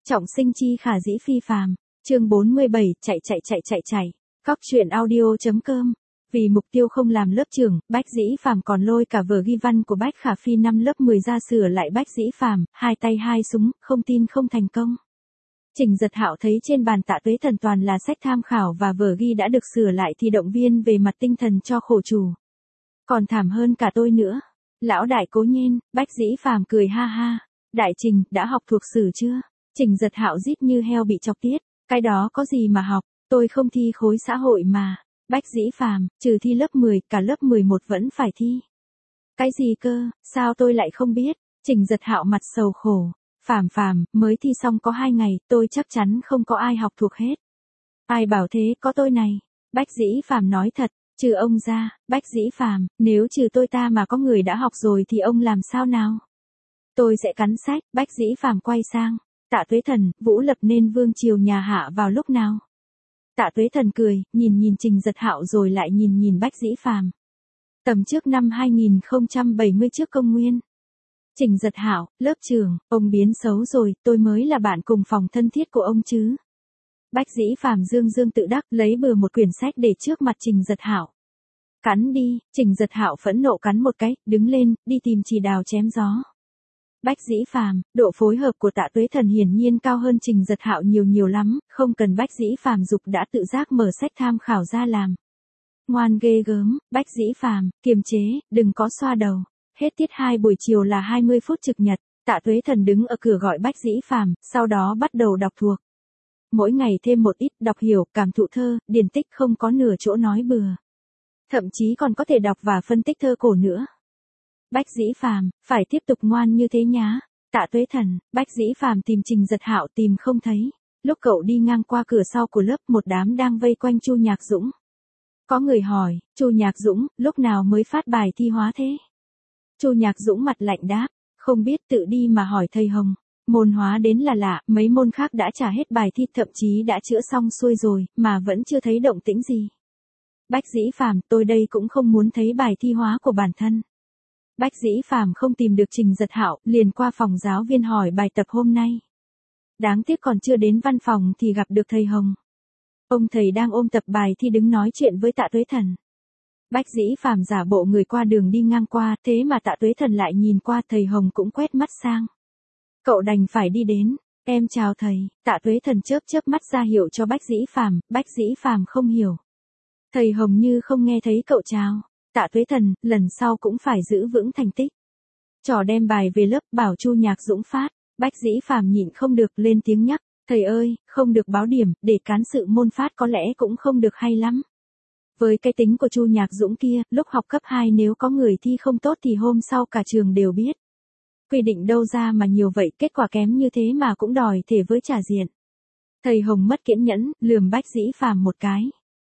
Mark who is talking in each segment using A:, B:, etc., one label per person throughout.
A: Trọng sinh chi khả dĩ phi phàm, chương 47, chạy. Các truyện audio.com. Vì mục tiêu không làm lớp trưởng, Bách Dĩ Phàm còn lôi cả vở ghi văn của Bách Khả Phi năm lớp 10 ra sửa lại Bách Dĩ Phàm, hai tay hai súng, không tin không thành công. Trình Giật Hạo thấy trên bàn Tạ Tuế Thần toàn là sách tham khảo và vở ghi đã được sửa lại thì động viên về mặt tinh thần cho khổ chủ. Còn thảm hơn cả tôi nữa. Lão đại cố nhiên, Bách Dĩ Phàm cười ha ha. Đại Trình, đã học thuộc sử chưa? Trình Giật Hạo rít như heo bị chọc tiết. Cái đó có gì mà học, tôi không thi khối xã hội mà. Bách Dĩ Phàm, trừ thi lớp 10, cả lớp 11 vẫn phải thi. Cái gì cơ, sao tôi lại không biết? Trình Giật Hạo mặt sầu khổ. Phàm, mới thi xong có 2 ngày, tôi chắc chắn không có ai học thuộc hết. Ai bảo thế, có tôi này. Bách Dĩ Phàm nói thật, trừ ông ra, Bách Dĩ Phàm, nếu trừ tôi ta mà có người đã học rồi thì ông làm sao nào? Tôi sẽ cắn sách. Bách Dĩ Phàm quay sang. Tạ Tuế Thần, Vũ Lập nên vương triều nhà Hạ vào lúc nào? Tạ Tuế Thần cười, nhìn Trình Giật Hạo rồi lại nhìn Bách Dĩ Phàm. Tầm trước năm 2070 trước công nguyên. Trình Giật Hạo, lớp trưởng, ông biến xấu rồi, tôi mới là bạn cùng phòng thân thiết của ông chứ. Bách Dĩ Phàm dương tự đắc lấy bừa một quyển sách để trước mặt Trình Giật Hạo. Cắn đi. Trình Giật Hạo phẫn nộ cắn một cái, đứng lên, đi tìm Chỉ Đào chém gió. Bách Dĩ Phàm, độ phối hợp của Tạ Tuế Thần hiển nhiên cao hơn Trình Giật Hạo nhiều lắm, không cần Bách Dĩ Phàm dục đã tự giác mở sách tham khảo ra làm. Ngoan ghê gớm. Bách Dĩ Phàm, kiềm chế, đừng có xoa đầu. Hết tiết 2 buổi chiều là 20 phút trực nhật, Tạ Tuế Thần đứng ở cửa gọi Bách Dĩ Phàm, sau đó bắt đầu đọc thuộc. Mỗi ngày thêm một ít, đọc hiểu, cảm thụ thơ, điển tích, không có nửa chỗ nói bừa. Thậm chí còn có thể đọc và phân tích thơ cổ nữa. Bách Dĩ Phàm, phải tiếp tục ngoan như thế nhá. Tạ Tuế Thần. Bách Dĩ Phàm tìm Trình Giật Hạo tìm không thấy. Lúc cậu đi ngang qua cửa sau của lớp, một đám đang vây quanh Chu Nhạc Dũng. Có người hỏi, Chu Nhạc Dũng, lúc nào mới phát bài thi hóa thế? Chu Nhạc Dũng mặt lạnh đáp, không biết, tự đi mà hỏi thầy Hồng. Môn hóa đến là lạ, mấy môn khác đã trả hết bài thi, thậm chí đã chữa xong xuôi rồi, mà vẫn chưa thấy động tĩnh gì. Bách Dĩ Phàm, tôi đây cũng không muốn thấy bài thi hóa của bản thân. Bách Dĩ Phàm không tìm được Trình Giật Hạo, liền qua phòng giáo viên hỏi bài tập hôm nay. Đáng tiếc còn chưa đến văn phòng thì gặp được thầy Hồng. Ông thầy đang ôm tập bài thi đứng nói chuyện với Tạ Tuế Thần. Bách Dĩ Phàm giả bộ người qua đường đi ngang qua, thế mà Tạ Tuế Thần lại nhìn qua, thầy Hồng cũng quét mắt sang. Cậu đành phải đi đến. Em chào thầy. Tạ Tuế Thần chớp mắt ra hiệu cho Bách Dĩ Phàm. Bách Dĩ Phàm không hiểu. Thầy Hồng như không nghe thấy cậu chào. Tạ Tuế Thần, lần sau cũng phải giữ vững thành tích. Trò đem bài về lớp, bảo Chu Nhạc Dũng phát. Bách Dĩ Phàm nhịn không được lên tiếng nhắc, thầy ơi, không được báo điểm, để cán sự môn phát có lẽ cũng không được hay lắm. Với cái tính của Chu Nhạc Dũng kia, lúc học cấp 2 nếu có người thi không tốt thì hôm sau cả trường đều biết. Quy định đâu ra mà nhiều vậy, kết quả kém như thế mà cũng đòi thể với trả diện. Thầy Hồng mất kiên nhẫn, lườm Bách Dĩ Phàm một cái.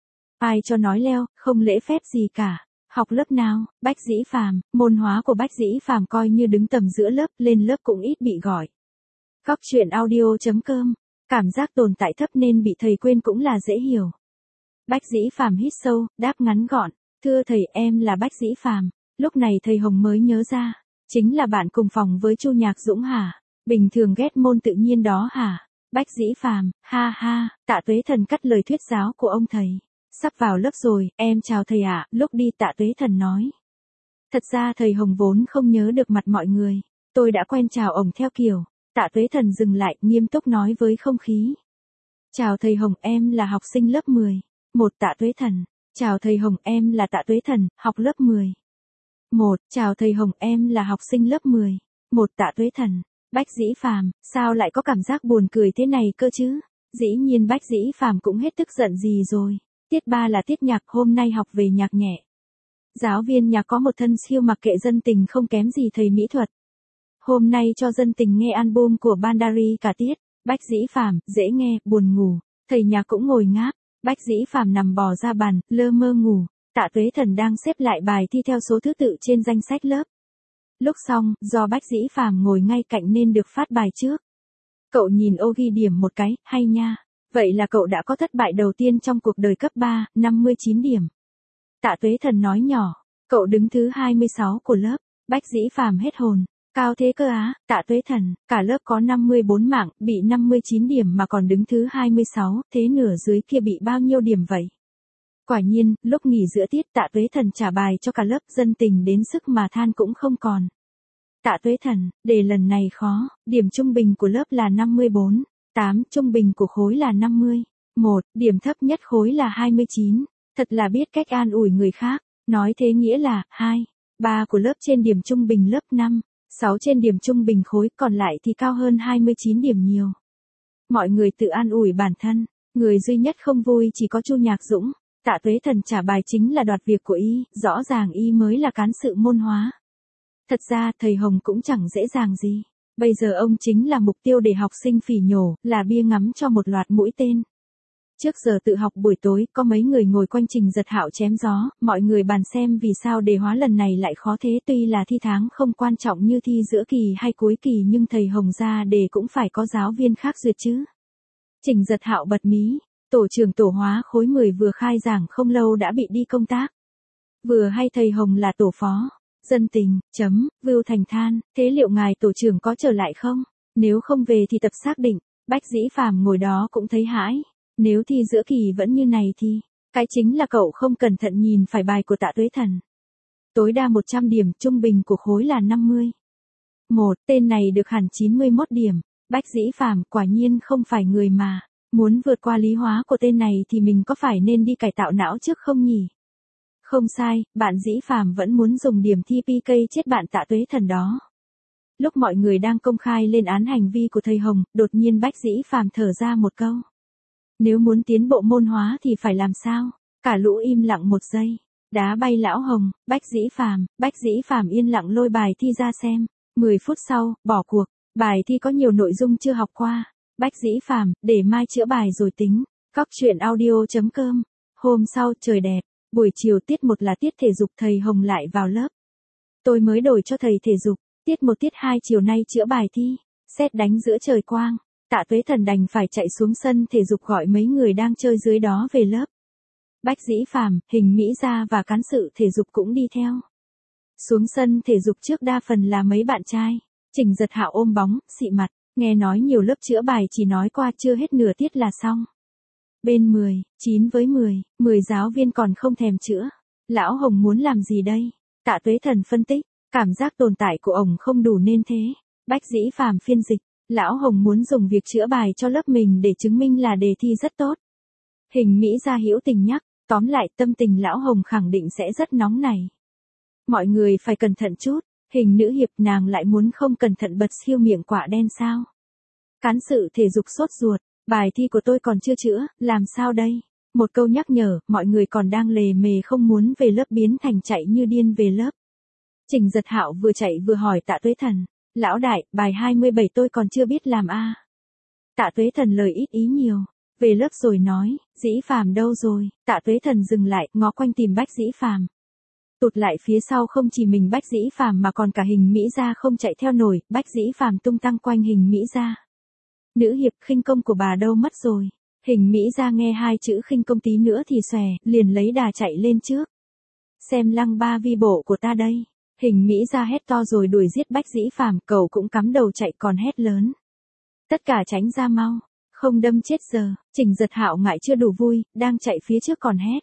A: Ai cho nói leo, không lễ phép gì cả. Học lớp nào? Bách Dĩ Phàm, môn hóa của Bách Dĩ Phàm coi như đứng tầm giữa lớp, lên lớp cũng ít bị gọi. Các truyện audio.com, cảm giác tồn tại thấp nên bị thầy quên cũng là dễ hiểu. Bách Dĩ Phàm hít sâu, đáp ngắn gọn, thưa thầy, em là Bách Dĩ Phàm. Lúc này thầy Hồng mới nhớ ra, chính là bạn cùng phòng với Chu Nhạc Dũng hả? Bình thường ghét môn tự nhiên đó hả? Bách Dĩ Phàm, ha ha. Tạ Tuế Thần cắt lời thuyết giáo của ông thầy. Sắp vào lớp rồi, em chào thầy ạ. Lúc đi Tạ Tuế Thần nói. Thật ra thầy Hồng vốn không nhớ được mặt mọi người. Tôi đã quen chào ổng theo kiểu. Tạ Tuế Thần dừng lại, nghiêm túc nói với không khí. Chào thầy Hồng, em là học sinh lớp 10. Một. Tạ Tuế Thần. Chào thầy Hồng, em là Tạ Tuế Thần, học lớp 10. Một. Chào thầy Hồng, em là học sinh lớp 10. Một. Tạ Tuế Thần. Bách Dĩ Phàm, sao lại có cảm giác buồn cười thế này cơ chứ? Dĩ nhiên Bách Dĩ Phàm cũng hết tức giận gì rồi. Tiết 3 là tiết nhạc, hôm nay học về nhạc nhẹ. Giáo viên nhạc có một thân siêu mặc kệ dân tình không kém gì thầy mỹ thuật. Hôm nay cho dân tình nghe album của Bandari cả tiết. Bách Dĩ Phàm, dễ nghe, buồn ngủ. Thầy nhạc cũng ngồi ngáp. Bách Dĩ Phàm nằm bò ra bàn, lơ mơ ngủ. Tạ Tuế Thần đang xếp lại bài thi theo số thứ tự trên danh sách lớp. Lúc xong, do Bách Dĩ Phàm ngồi ngay cạnh nên được phát bài trước. Cậu nhìn ô ghi điểm một cái, hay nha. Vậy là cậu đã có thất bại đầu tiên trong cuộc đời cấp 3, 59 điểm. Tạ Tuế Thần nói nhỏ, cậu đứng thứ 26 của lớp. Bách Dĩ Phàm hết hồn. Cao thế cơ á, Tạ Tuế Thần, cả lớp có 54 mạng, bị 59 điểm mà còn đứng thứ 26, thế nửa dưới kia bị bao nhiêu điểm vậy? Quả nhiên, lúc nghỉ giữa tiết Tạ Tuế Thần trả bài cho cả lớp, dân tình đến sức mà than cũng không còn. Tạ Tuế Thần, đề lần này khó, điểm trung bình của lớp là 54, 8, trung bình của khối là 50, 1, điểm thấp nhất khối là 29, thật là biết cách an ủi người khác, nói thế nghĩa là, 2, 3 của lớp trên điểm trung bình lớp 5, 6 trên điểm trung bình khối, còn lại thì cao hơn 29 điểm nhiều. Mọi người tự an ủi bản thân, người duy nhất không vui chỉ có Chu Nhạc Dũng. Tạ Tuế Thần trả bài chính là đoạt việc của y, rõ ràng y mới là cán sự môn hóa. Thật ra thầy Hồng cũng chẳng dễ dàng gì. Bây giờ ông chính là mục tiêu để học sinh phỉ nhổ, là bia ngắm cho một loạt mũi tên. Trước giờ tự học buổi tối, có mấy người ngồi quanh Trình Giật Hạo chém gió, mọi người bàn xem vì sao đề hóa lần này lại khó thế. Tuy là thi tháng không quan trọng như thi giữa kỳ hay cuối kỳ nhưng thầy Hồng ra đề cũng phải có giáo viên khác duyệt chứ. Trình Giật Hạo bật mí. Tổ trưởng tổ hóa khối 10 vừa khai giảng không lâu đã bị đi công tác. Vừa hay thầy Hồng là tổ phó. Dân tình, Vưu Thành than, thế liệu ngài tổ trưởng có trở lại không? Nếu không về thì tập xác định, Bách Dĩ Phàm ngồi đó cũng thấy hãi. Nếu thi giữa kỳ vẫn như này thì, cái chính là cậu không cẩn thận nhìn phải bài của Tạ Tuế Thần. Tối đa 100 điểm, trung bình của khối là 50. 1, tên này được hẳn 91 điểm. Bách Dĩ Phàm quả nhiên không phải người mà. Muốn vượt qua lý hóa của tên này thì mình có phải nên đi cải tạo não trước không nhỉ? Không sai, bạn Dĩ Phàm vẫn muốn dùng điểm thi PK chết bạn Tạ Tuế Thần đó. Lúc mọi người đang công khai lên án hành vi của thầy Hồng, đột nhiên Bách Dĩ Phàm thở ra một câu. Nếu muốn tiến bộ môn hóa thì phải làm sao? Cả lũ im lặng một giây. Đá bay lão Hồng, Bách Dĩ Phàm yên lặng lôi bài thi ra xem. 10 phút sau, bỏ cuộc. Bài thi có nhiều nội dung chưa học qua. Bách Dĩ Phàm, để mai chữa bài rồi tính. Cóc truyện audio.com. Hôm sau trời đẹp, buổi chiều tiết 1 là tiết thể dục, thầy Hồng lại vào lớp. Tôi mới đổi cho thầy thể dục, tiết 1 tiết 2 chiều nay chữa bài thi. Sét đánh giữa trời quang, Tạ Tuế Thần đành phải chạy xuống sân thể dục gọi mấy người đang chơi dưới đó về lớp. Bách Dĩ Phàm, Hình Mỹ Gia và cán sự thể dục cũng đi theo. Xuống sân thể dục trước đa phần là mấy bạn trai. Trình Giật Hạo ôm bóng, xị mặt. Nghe nói nhiều lớp chữa bài chỉ nói qua chưa hết nửa tiết là xong. Bên 9 với 10 giáo viên còn không thèm chữa. Lão Hồng muốn làm gì đây? Tạ Tuế Thần phân tích, cảm giác tồn tại của ổng không đủ nên thế. Bách Dĩ Phàm phiên dịch, Lão Hồng muốn dùng việc chữa bài cho lớp mình để chứng minh là đề thi rất tốt. Hình Mỹ Gia hữu tình nhắc, tóm lại tâm tình Lão Hồng khẳng định sẽ rất nóng này. Mọi người phải cẩn thận chút. Hình nữ hiệp nàng lại muốn không cẩn thận bật siêu miệng quả đen sao? Cán sự thể dục sốt ruột, bài thi của tôi còn chưa chữa, làm sao đây? Một câu nhắc nhở, mọi người còn đang lề mề không muốn về lớp biến thành chạy như điên về lớp. Trình Giật Hạo vừa chạy vừa hỏi Tạ Tuế Thần, lão đại, bài 27 tôi còn chưa biết làm a. Tạ Tuế Thần lời ít ý nhiều, về lớp rồi nói, Dĩ Phàm đâu rồi? Tạ Tuế Thần dừng lại, ngó quanh tìm Bách Dĩ Phàm. Tụt lại phía sau không chỉ mình Bách Dĩ Phàm mà còn cả Hình Mỹ Gia không chạy theo nổi, Bách Dĩ Phàm tung tăng quanh Hình Mỹ Gia. Nữ hiệp, khinh công của bà đâu mất rồi? Hình Mỹ Gia nghe hai chữ khinh công tí nữa thì xòe, liền lấy đà chạy lên trước. Xem lăng ba vi bộ của ta đây. Hình Mỹ Gia hét to rồi đuổi giết Bách Dĩ Phàm, cậu cũng cắm đầu chạy còn hét lớn. Tất cả tránh ra mau, không đâm chết giờ. Trình Giật Hạo ngại chưa đủ vui, đang chạy phía trước còn hét.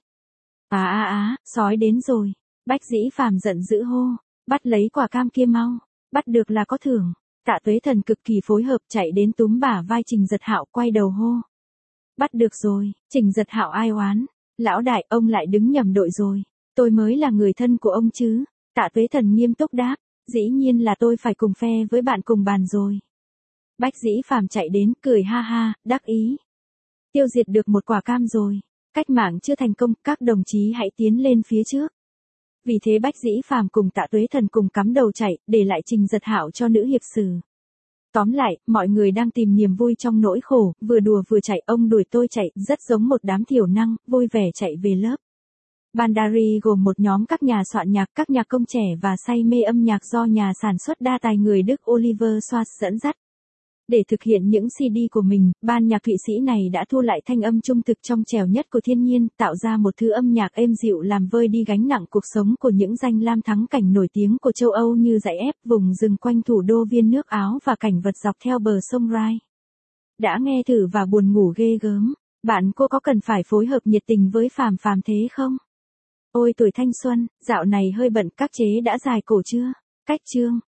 A: Sói đến rồi. Bách Dĩ Phàm giận dữ hô, bắt lấy quả cam kia mau, bắt được là có thưởng. Tạ Tuế Thần cực kỳ phối hợp chạy đến túm bả vai Trình Giật Hạo quay đầu hô. Bắt được rồi, Trình Giật Hạo ai oán, lão đại ông lại đứng nhầm đội rồi, tôi mới là người thân của ông chứ. Tạ Tuế Thần nghiêm túc đáp, dĩ nhiên là tôi phải cùng phe với bạn cùng bàn rồi. Bách Dĩ Phàm chạy đến cười ha ha, đắc ý. Tiêu diệt được một quả cam rồi, cách mạng chưa thành công, các đồng chí hãy tiến lên phía trước. Vì thế Bách Dĩ Phàm cùng Tạ Tuế Thần cùng cắm đầu chạy, để lại Trình Giật Hạo cho nữ hiệp sử. Tóm lại, mọi người đang tìm niềm vui trong nỗi khổ, vừa đùa vừa chạy, ông đuổi tôi chạy, rất giống một đám thiểu năng, vui vẻ chạy về lớp. Bandari gồm một nhóm các nhà soạn nhạc, các nhạc công trẻ và say mê âm nhạc do nhà sản xuất đa tài người Đức Oliver Schwartz dẫn dắt. Để thực hiện những CD của mình, ban nhạc Thụy Sĩ này đã thu lại thanh âm trung thực trong trẻo nhất của thiên nhiên, tạo ra một thứ âm nhạc êm dịu làm vơi đi gánh nặng cuộc sống của những danh lam thắng cảnh nổi tiếng của châu Âu như dãy ép, vùng rừng quanh thủ đô viên nước Áo và cảnh vật dọc theo bờ sông Rhine. Đã nghe thử và buồn ngủ ghê gớm, bạn cô có cần phải phối hợp nhiệt tình với Phàm Phàm thế không? Ôi tuổi thanh xuân, dạo này hơi bận, các chế đã dài cổ chưa? Cách chương